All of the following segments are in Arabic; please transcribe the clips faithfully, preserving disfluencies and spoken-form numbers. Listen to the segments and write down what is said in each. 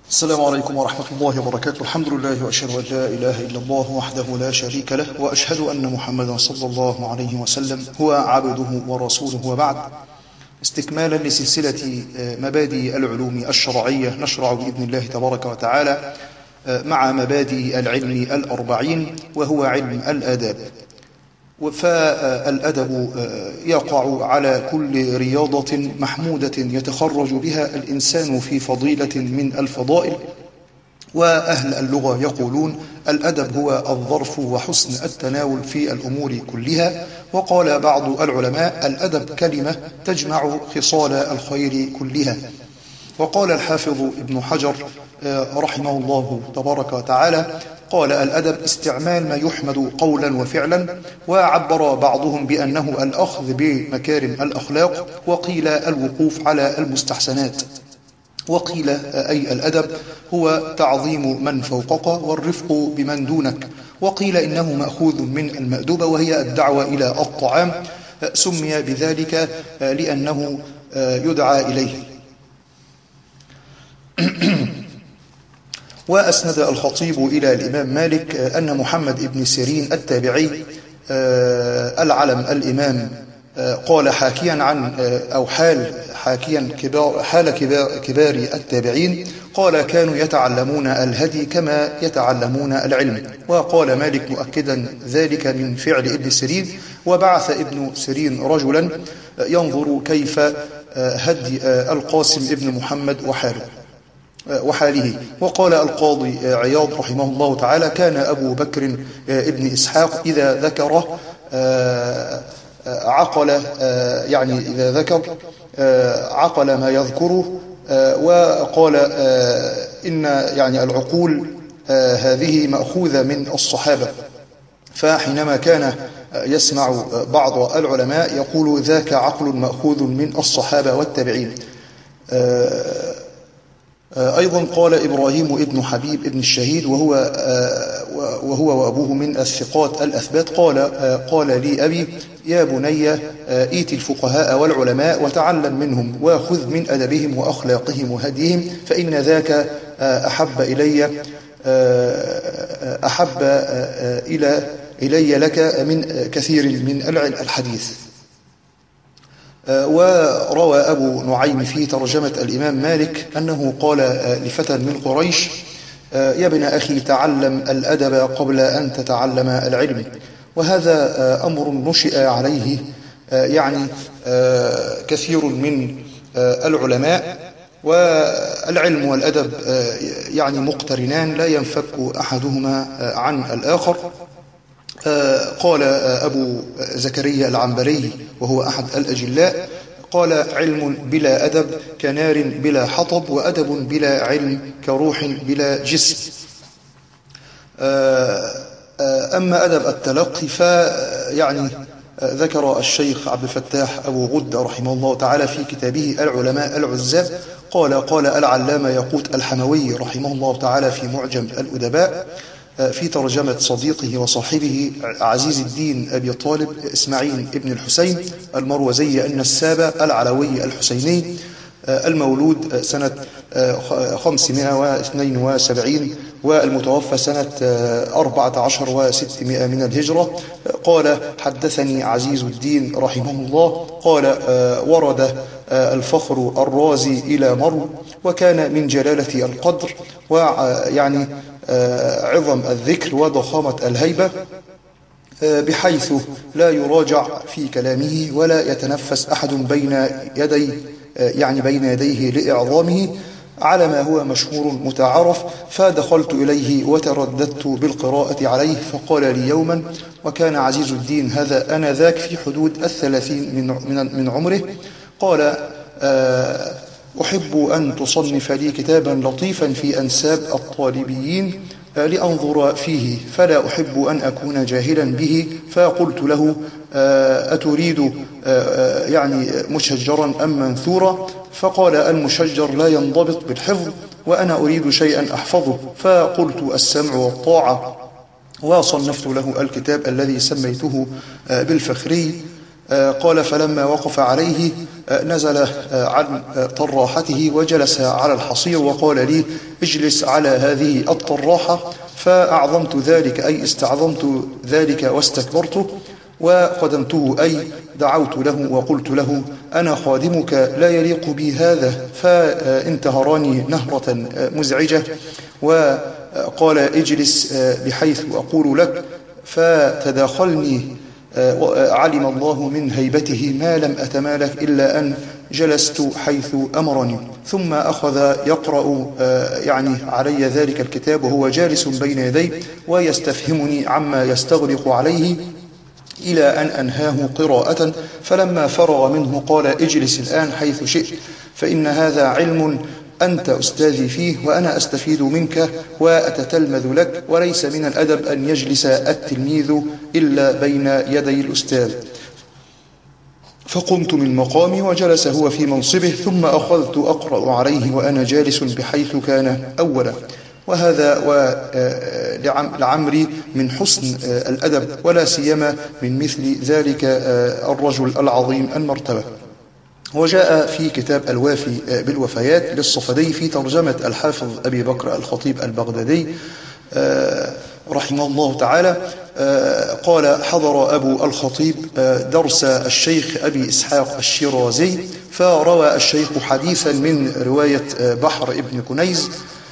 السلام عليكم ورحمة الله وبركاته. الحمد لله وأشهد أن لا إله إلا الله وحده لا شريك له، وأشهد أن محمدا صلى الله عليه وسلم هو عبده ورسوله، وبعد. استكمالا لسلسلة مبادئ العلوم الشرعية، نشرع بإذن الله تبارك وتعالى مع مبادئ العلم الأربعين، وهو علم الآداب. فالأدب يقع على كل رياضة محمودة يتخرج بها الإنسان في فضيلة من الفضائل. وأهل اللغة يقولون الأدب هو الظرف وحسن التناول في الأمور كلها. وقال بعض العلماء الأدب كلمة تجمع خصال الخير كلها. وقال الحافظ ابن حجر رحمه الله تبارك وتعالى قال الأدب استعمال ما يحمد قولا وفعلا، وعبر بعضهم بأنه الأخذ بمكارم الأخلاق، وقيل الوقوف على المستحسنات، وقيل أي الأدب هو تعظيم من فوقك والرفق بمن دونك، وقيل إنه مأخوذ من المأدبة وهي الدعوة إلى الطعام، سمي بذلك لأنه يدعى إليه. وأسند الخطيب إلى الإمام مالك أن محمد بن سيرين التابعي العلم الإمام قال حاكيا عن أو حال حاكيا كبار حال كبار, كبار التابعين قال كانوا يتعلمون الهدي كما يتعلمون العلم. وقال مالك مؤكدا ذلك من فعل ابن سيرين: وبعث ابن سيرين رجلا ينظر كيف هدي القاسم ابن محمد وحاله وحاله. وقال القاضي عياض رحمه الله تعالى كان أبو بكر ابن إسحاق إذا ذكره عقل، يعني إذا ذكر عقل ما يذكره، وقال إن يعني العقول هذه مأخوذة من الصحابة. فحينما كان يسمع بعض العلماء يقول ذاك عقل مأخوذ من الصحابة والتابعين. أيضا قال إبراهيم ابن حبيب ابن الشهيد وهو وهو وأبوه من الثقات الأثبات قال قال لي أبي يا بني إيت الفقهاء والعلماء وتعلم منهم، وخذ من أدبهم وأخلاقهم وهديهم، فإن ذاك أحب إلي أحب إلى إلي لك من كثير من الحديث. وروى أبو نعيم في ترجمة الإمام مالك أنه قال لفتى من قريش: يا ابن أخي تعلم الأدب قبل أن تتعلم العلم. وهذا أمر نشئ عليه يعني كثير من العلماء، والعلم والأدب يعني مقترنان لا ينفك أحدهما عن الآخر. قال أبو زكريا العنبري وهو أحد الأجلاء قال علم بلا أدب كنار بلا حطب، وأدب بلا علم كروح بلا جسم. أما أدب التلقي فيعني ذكر الشيخ عبد الفتاح أبو غد رحمه الله تعالى في كتابه العلماء العزاب قال قال العلامة يقوت الحموي رحمه الله تعالى في معجم الأدباء في ترجمة صديقه وصاحبه عزيز الدين أبي طالب إسماعيل ابن الحسين المروزي النسابة العلوي الحسيني المولود سنة خمسمائة واثنين وسبعين والمتوفى سنة أربعة عشر وستمائة من الهجرة قال حدثني عزيز الدين رحمه الله قال ورد الفخر الرازي إلى مرو، وكان من جلالة القدر ويعني عظم الذكر وضخامة الهيبة، بحيث لا يراجع في كلامه ولا يتنفس أحد بين يدي يعني بين يديه لإعظامه، على ما هو مشهور متعارف. فدخلت إليه وترددت بالقراءة عليه، فقال لي يوما، وكان عزيز الدين هذا آنذاك في حدود الثلاثين من من من عمره، قال أحب أن تصنف لي كتابا لطيفا في أنساب الطالبيين لأنظر فيه، فلا أحب أن أكون جاهلا به. فقلت له أتريد يعني مشجرا أم منثورا؟ فقال المشجر لا ينضبط بالحفظ، وأنا أريد شيئا أحفظه. فقلت السمع والطاعة، وصنفت له الكتاب الذي سميته بالفخري قال فلما وقف عليه نزل عن طراحته وجلس على الحصير وقال لي اجلس على هذه الطراحة، فأعظمت ذلك أي استعظمت ذلك واستكبرته، وقدمته أي دعوت له وقلت له أنا خادمك لا يليق بي هذا، فانتهراني نهرة مزعجة وقال اجلس بحيث أقول لك، فتداخلني علم الله من هيبته ما لم أتمالك إلا أن جلست حيث أمرني، ثم أخذ يقرأ يعني علي ذلك الكتاب وهو جالس بين يدي ويستفهمني عما يستغرق عليه إلى أن أنهاه قراءة، فلما فرغ منه قال اجلس الآن حيث شئت، فإن هذا علم أنت أستاذي فيه وأنا أستفيد منك وأتتلمذ لك، وليس من الأدب أن يجلس التلميذ إلا بين يدي الأستاذ. فقمت من مقامي وجلس هو في منصبه، ثم أخذت أقرأ عليه وأنا جالس بحيث كان أولا. وهذا لعمري من حسن الأدب، ولا سيما من مثل ذلك الرجل العظيم المرتبة. وجاء في كتاب الوافي بالوفيات للصفدي في ترجمة الحافظ أبي بكر الخطيب البغدادي رحمه الله تعالى، قال حضر أبو الخطيب درس الشيخ أبي إسحاق الشيرازي، فروى الشيخ حديثا من رواية بحر ابن كنيز،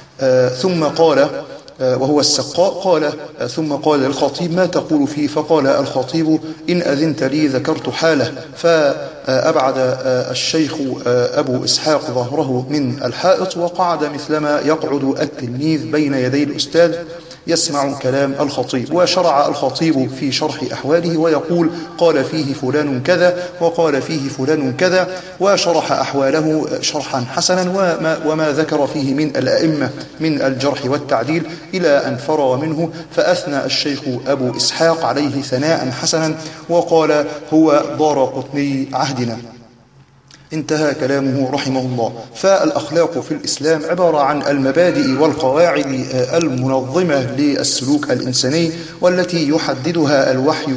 ثم قال وهو السقاء قال ثم قال الخطيب ما تقول فيه؟ فقال الخطيب إن أذنت لي ذكرت حاله، فأبعد الشيخ أبو إسحاق ظهره من الحائط وقعد مثلما يقعد التلميذ بين يدي الأستاذ يسمع كلام الخطيب، وشرع الخطيب في شرح أحواله ويقول قال فيه فلان كذا وقال فيه فلان كذا، وشرح أحواله شرحا حسنا وما, وما ذكر فيه من الأئمة من الجرح والتعديل إلى أن فرغ منه، فأثنى الشيخ أبو إسحاق عليه ثناء حسنا وقال هو دار قطني عهدنا. انتهى كلامه رحمه الله. فالأخلاق في الإسلام عبارة عن المبادئ والقواعد المنظمة للسلوك الإنساني، والتي يحددها الوحي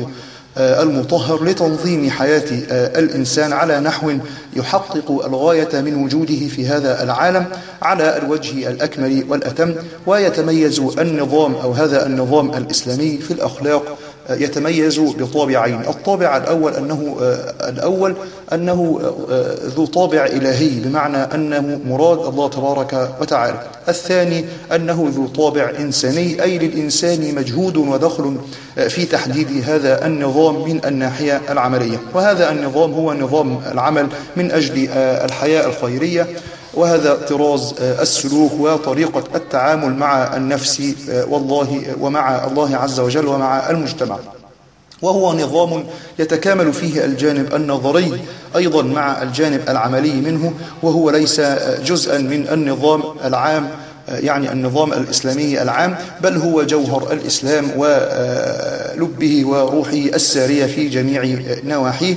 المطهر لتنظيم حياة الإنسان على نحو يحقق الغاية من وجوده في هذا العالم على الوجه الأكمل والأتم. ويتميز النظام أو هذا النظام الإسلامي في الأخلاق يتميز بطابعين. الطابع الأول أنه الأول أنه ذو طابع إلهي، بمعنى أنه مراد الله تبارك وتعالى. الثاني أنه ذو طابع إنساني، أي للإنسان مجهود ودخل في تحديد هذا النظام من الناحية العملية. وهذا النظام هو نظام العمل من أجل الحياة الخيرية، وهذا طراز السلوك وطريقة التعامل مع النفس والله ومع الله عز وجل ومع المجتمع. وهو نظام يتكامل فيه الجانب النظري أيضا مع الجانب العملي منه، وهو ليس جزءا من النظام العام يعني النظام الإسلامي العام، بل هو جوهر الإسلام ولبه وروحه السارية في جميع نواحيه.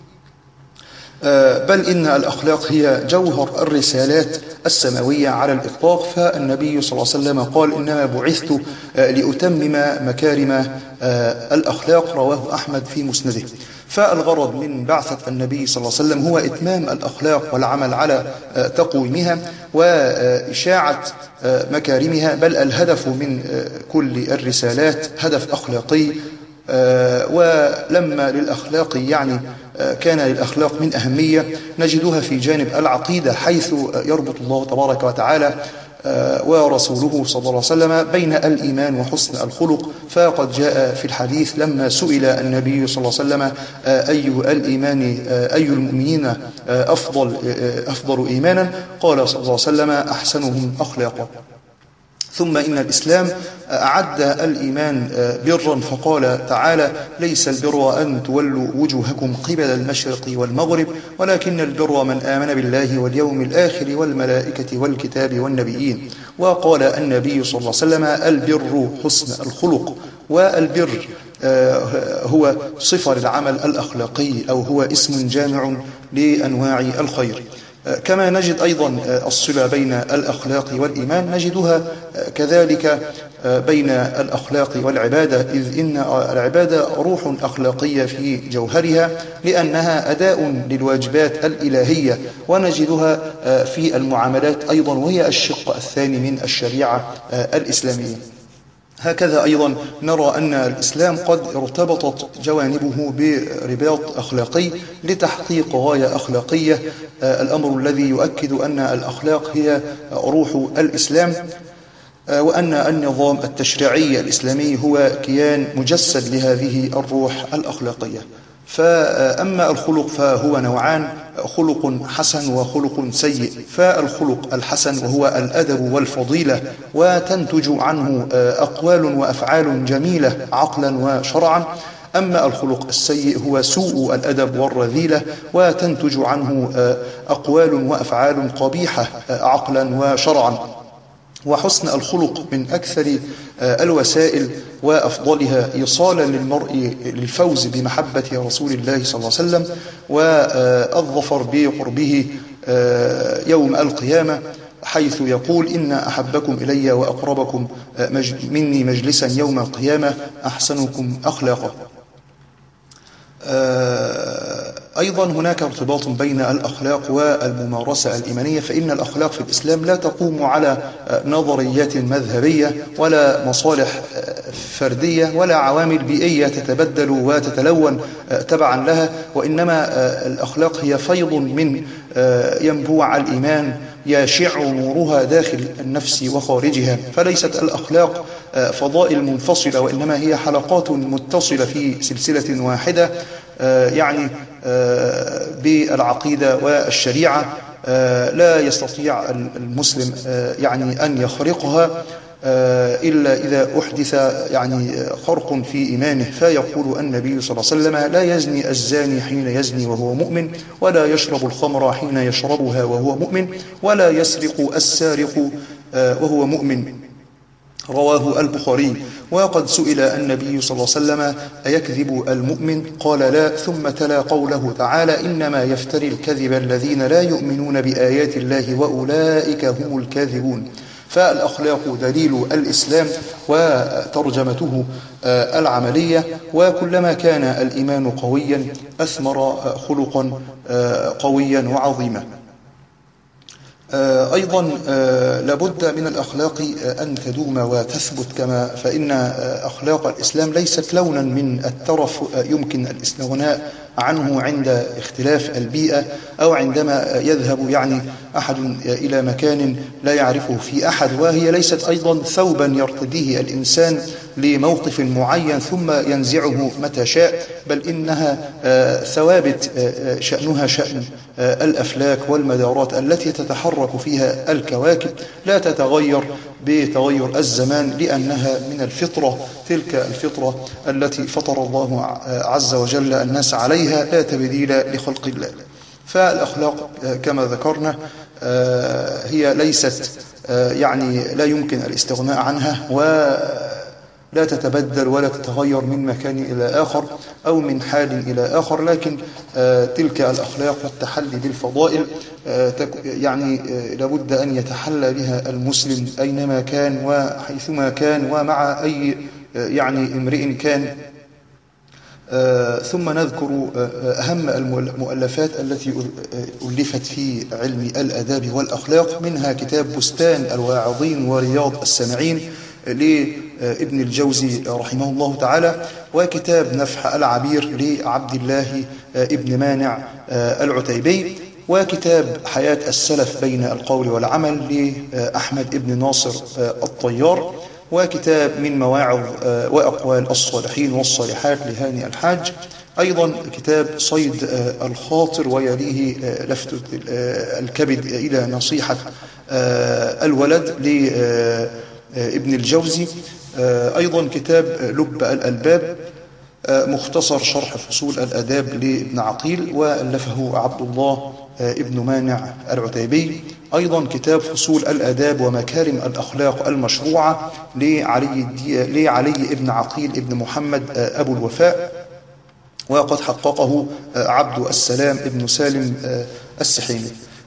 بل إن الأخلاق هي جوهر الرسالات السماوية على الإطلاق. فالنبي صلى الله عليه وسلم قال إنما بعثت لأتمم مكارم الأخلاق، رواه أحمد في مسنده. فالغرض من بعثة النبي صلى الله عليه وسلم هو إتمام الأخلاق والعمل على تقويمها وإشاعة مكارمها، بل الهدف من كل الرسالات هدف أخلاقي. ولما للأخلاق يعني كان للأخلاق من أهمية نجدها في جانب العقيدة، حيث يربط الله تبارك وتعالى ورسوله صلى الله عليه وسلم بين الإيمان وحسن الخلق. فقد جاء في الحديث لما سئل النبي صلى الله عليه وسلم أي الإيمان أي المؤمنين أفضل أفضل إيمانا، قال صلى الله عليه وسلم أحسنهم أخلاقا. ثم إن الإسلام أعد الإيمان برا، فقال تعالى ليس البر أن تولوا وجوهكم قبل المشرق والمغرب ولكن البر من آمن بالله واليوم الآخر والملائكة والكتاب والنبيين. وقال النبي صلى الله عليه وسلم البر حسن الخلق. والبر هو صفة للعمل الأخلاقي، أو هو اسم جامع لأنواع الخير. كما نجد أيضا الصلة بين الأخلاق والإيمان نجدها كذلك بين الأخلاق والعبادة، إذ إن العبادة روح أخلاقية في جوهرها لأنها أداء للواجبات الإلهية، ونجدها في المعاملات أيضا وهي الشق الثاني من الشريعة الإسلامية. هكذا أيضا نرى أن الإسلام قد ارتبطت جوانبه برباط أخلاقي لتحقيق غاية أخلاقية، الأمر الذي يؤكد أن الأخلاق هي روح الإسلام، وأن النظام التشريعي الإسلامي هو كيان مجسد لهذه الروح الأخلاقية. فأما الخلق فهو نوعان: خلق حسن وخلق سيء. فالخلق الحسن وهو الأدب والفضيلة، وتنتج عنه أقوال وأفعال جميلة عقلا وشرعا. أما الخلق السيء هو سوء الأدب والرذيلة، وتنتج عنه أقوال وأفعال قبيحة عقلا وشرعا. وحسن الخلق من أكثر الوسائل وأفضلها إيصالا للمرء للفوز بمحبة رسول الله صلى الله عليه وسلم والظفر بقربه يوم القيامة، حيث يقول: إن أحبكم إلي وأقربكم مني مجلسا يوم القيامة أحسنكم أخلاقا. أيضا هناك ارتباط بين الأخلاق والممارسة الإيمانية، فإن الأخلاق في الإسلام لا تقوم على نظريات مذهبية ولا مصالح فردية ولا عوامل بيئية تتبدل وتتلون تبعا لها، وإنما الأخلاق هي فيض من ينبوع الإيمان يشع نورها داخل النفس وخارجها. فليست الأخلاق فضائل منفصلة، وإنما هي حلقات متصلة في سلسلة واحدة، يعني بالعقيدة والشريعة، لا يستطيع المسلم يعني أن يخرقها إلا إذا أحدث يعني خرق في إيمانه. فيقول النبي صلى الله عليه وسلم: لا يزني الزاني حين يزني وهو مؤمن، ولا يشرب الخمر حين يشربها وهو مؤمن، ولا يسرق السارق وهو مؤمن. رواه البخاري. وقد سئل النبي صلى الله عليه وسلم: أيكذب المؤمن؟ قال: لا. ثم تلا قوله تعالى: إنما يفتري الكذب الذين لا يؤمنون بآيات الله وأولئك هم الكاذبون. فالأخلاق دليل الإسلام وترجمته العملية، وكلما كان الإيمان قويا أثمر خلقا قويا وعظيما. أيضا لابد من الأخلاق أن تدوم وتثبت، كما فإن أخلاق الإسلام ليست لونا من الترف يمكن الاستغناء عنه عند اختلاف البيئة، أو عندما يذهب يعني أحد إلى مكان لا يعرفه في أحد، وهي ليست أيضا ثوبا يرتديه الإنسان لموقف معين ثم ينزعه متى شاء، بل إنها ثوابت شأنها شأن الأفلاك والمدارات التي تتحرك فيها الكواكب، لا تتغير بتغير الزمان، لأنها من الفطرة، تلك الفطرة التي فطر الله عز وجل الناس عليها، لا تبديل لخلق الله. فالأخلاق كما ذكرنا هي ليست يعني لا يمكن الاستغناء عنها، ولا تتبدل ولا تتغير من مكان إلى آخر أو من حال إلى آخر، لكن تلك الأخلاق والتحلي بالفضائل يعني لابد أن يتحلى بها المسلم أينما كان وحيثما كان ومع أي يعني امرئ كان. ثم نذكر أهم المؤلفات التي ألفت في علم الآداب والأخلاق، منها كتاب بستان الواعظين ورياض السامعين لابن الجوزي رحمه الله تعالى، وكتاب نفح العبير لعبد الله ابن مانع العتيبي، وكتاب حياة السلف بين القول والعمل لأحمد ابن ناصر الطيار، وكتاب من مواعظ وأقوال الصالحين والصالحات لهاني الحاج، أيضا كتاب صيد الخاطر ويليه لفت الكبد إلى نصيحة الولد لابن الجوزي، أيضا كتاب لب الألباب، مختصر شرح فصول الآداب لابن عقيل وألفه عبد الله ابن مانع العتيبي، أيضا كتاب فصول الآداب ومكارم الأخلاق المشروعة لعلي, لعلي ابن عقيل ابن محمد أبو الوفاء، وقد حققه عبد السلام ابن سالم السحيمي.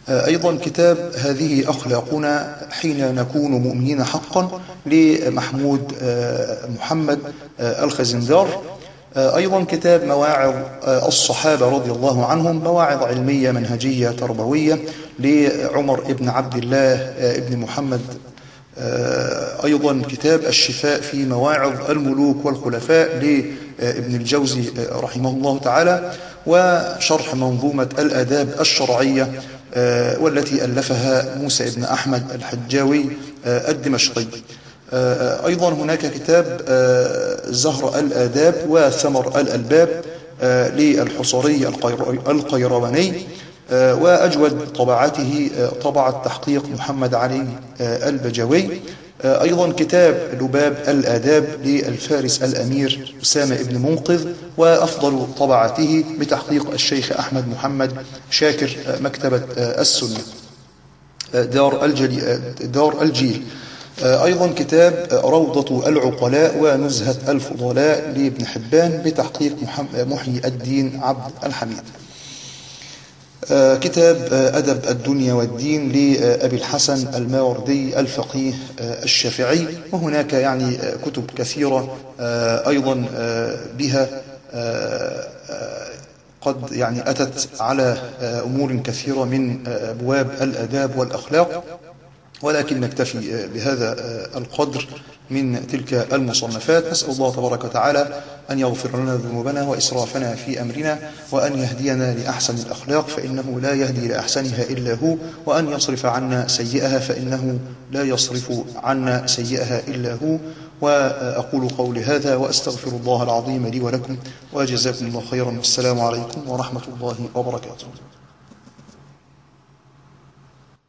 أيضا كتاب هذه أخلاقنا حين نكون مؤمنين حقا لمحمود محمد الخزندار. أيضا كتاب مواعظ الصحابة رضي الله عنهم، مواعظ علمية منهجية تربوية لعمر ابن عبد الله ابن محمد. أيضا كتاب الشفاء في مواعظ الملوك والخلفاء لابن الجوزي رحمه الله تعالى، وشرح منظومة الآداب الشرعية والتي ألفها موسى ابن أحمد الحجاوي الدمشقي. أيضا هناك كتاب زهر الآداب وثمر الألباب للحصري القيرواني، وأجود طبعاته طبعة تحقيق محمد علي البجوي. أيضا كتاب لباب الآداب للفارس الأمير أسامة بن منقذ، وأفضل طبعته بتحقيق الشيخ أحمد محمد شاكر مكتبة السنة دار الجيل, دار الجيل. أيضا كتاب روضة العقلاء ونزهة الفضلاء لابن حبان بتحقيق محيي الدين عبد الحميد. كتاب أدب الدنيا والدين لأبي الحسن الماوردي الفقيه الشافعي. وهناك يعني كتب كثيرة أيضا بها قد يعني أتت على أمور كثيرة من أبواب الآداب والأخلاق، ولكن نكتفي بهذا القدر من تلك المصنفات. نسأل الله تبارك وتعالى أن يغفر لنا ذنوبنا وإسرافنا في أمرنا، وأن يهدينا لأحسن الأخلاق فإنه لا يهدي لأحسنها إلا هو، وأن يصرف عنا سيئها فإنه لا يصرف عنا سيئها إلا هو. وأقول قولي هذا وأستغفر الله العظيم لي ولكم، وجزاكم الله خيرا. السلام عليكم ورحمة الله وبركاته.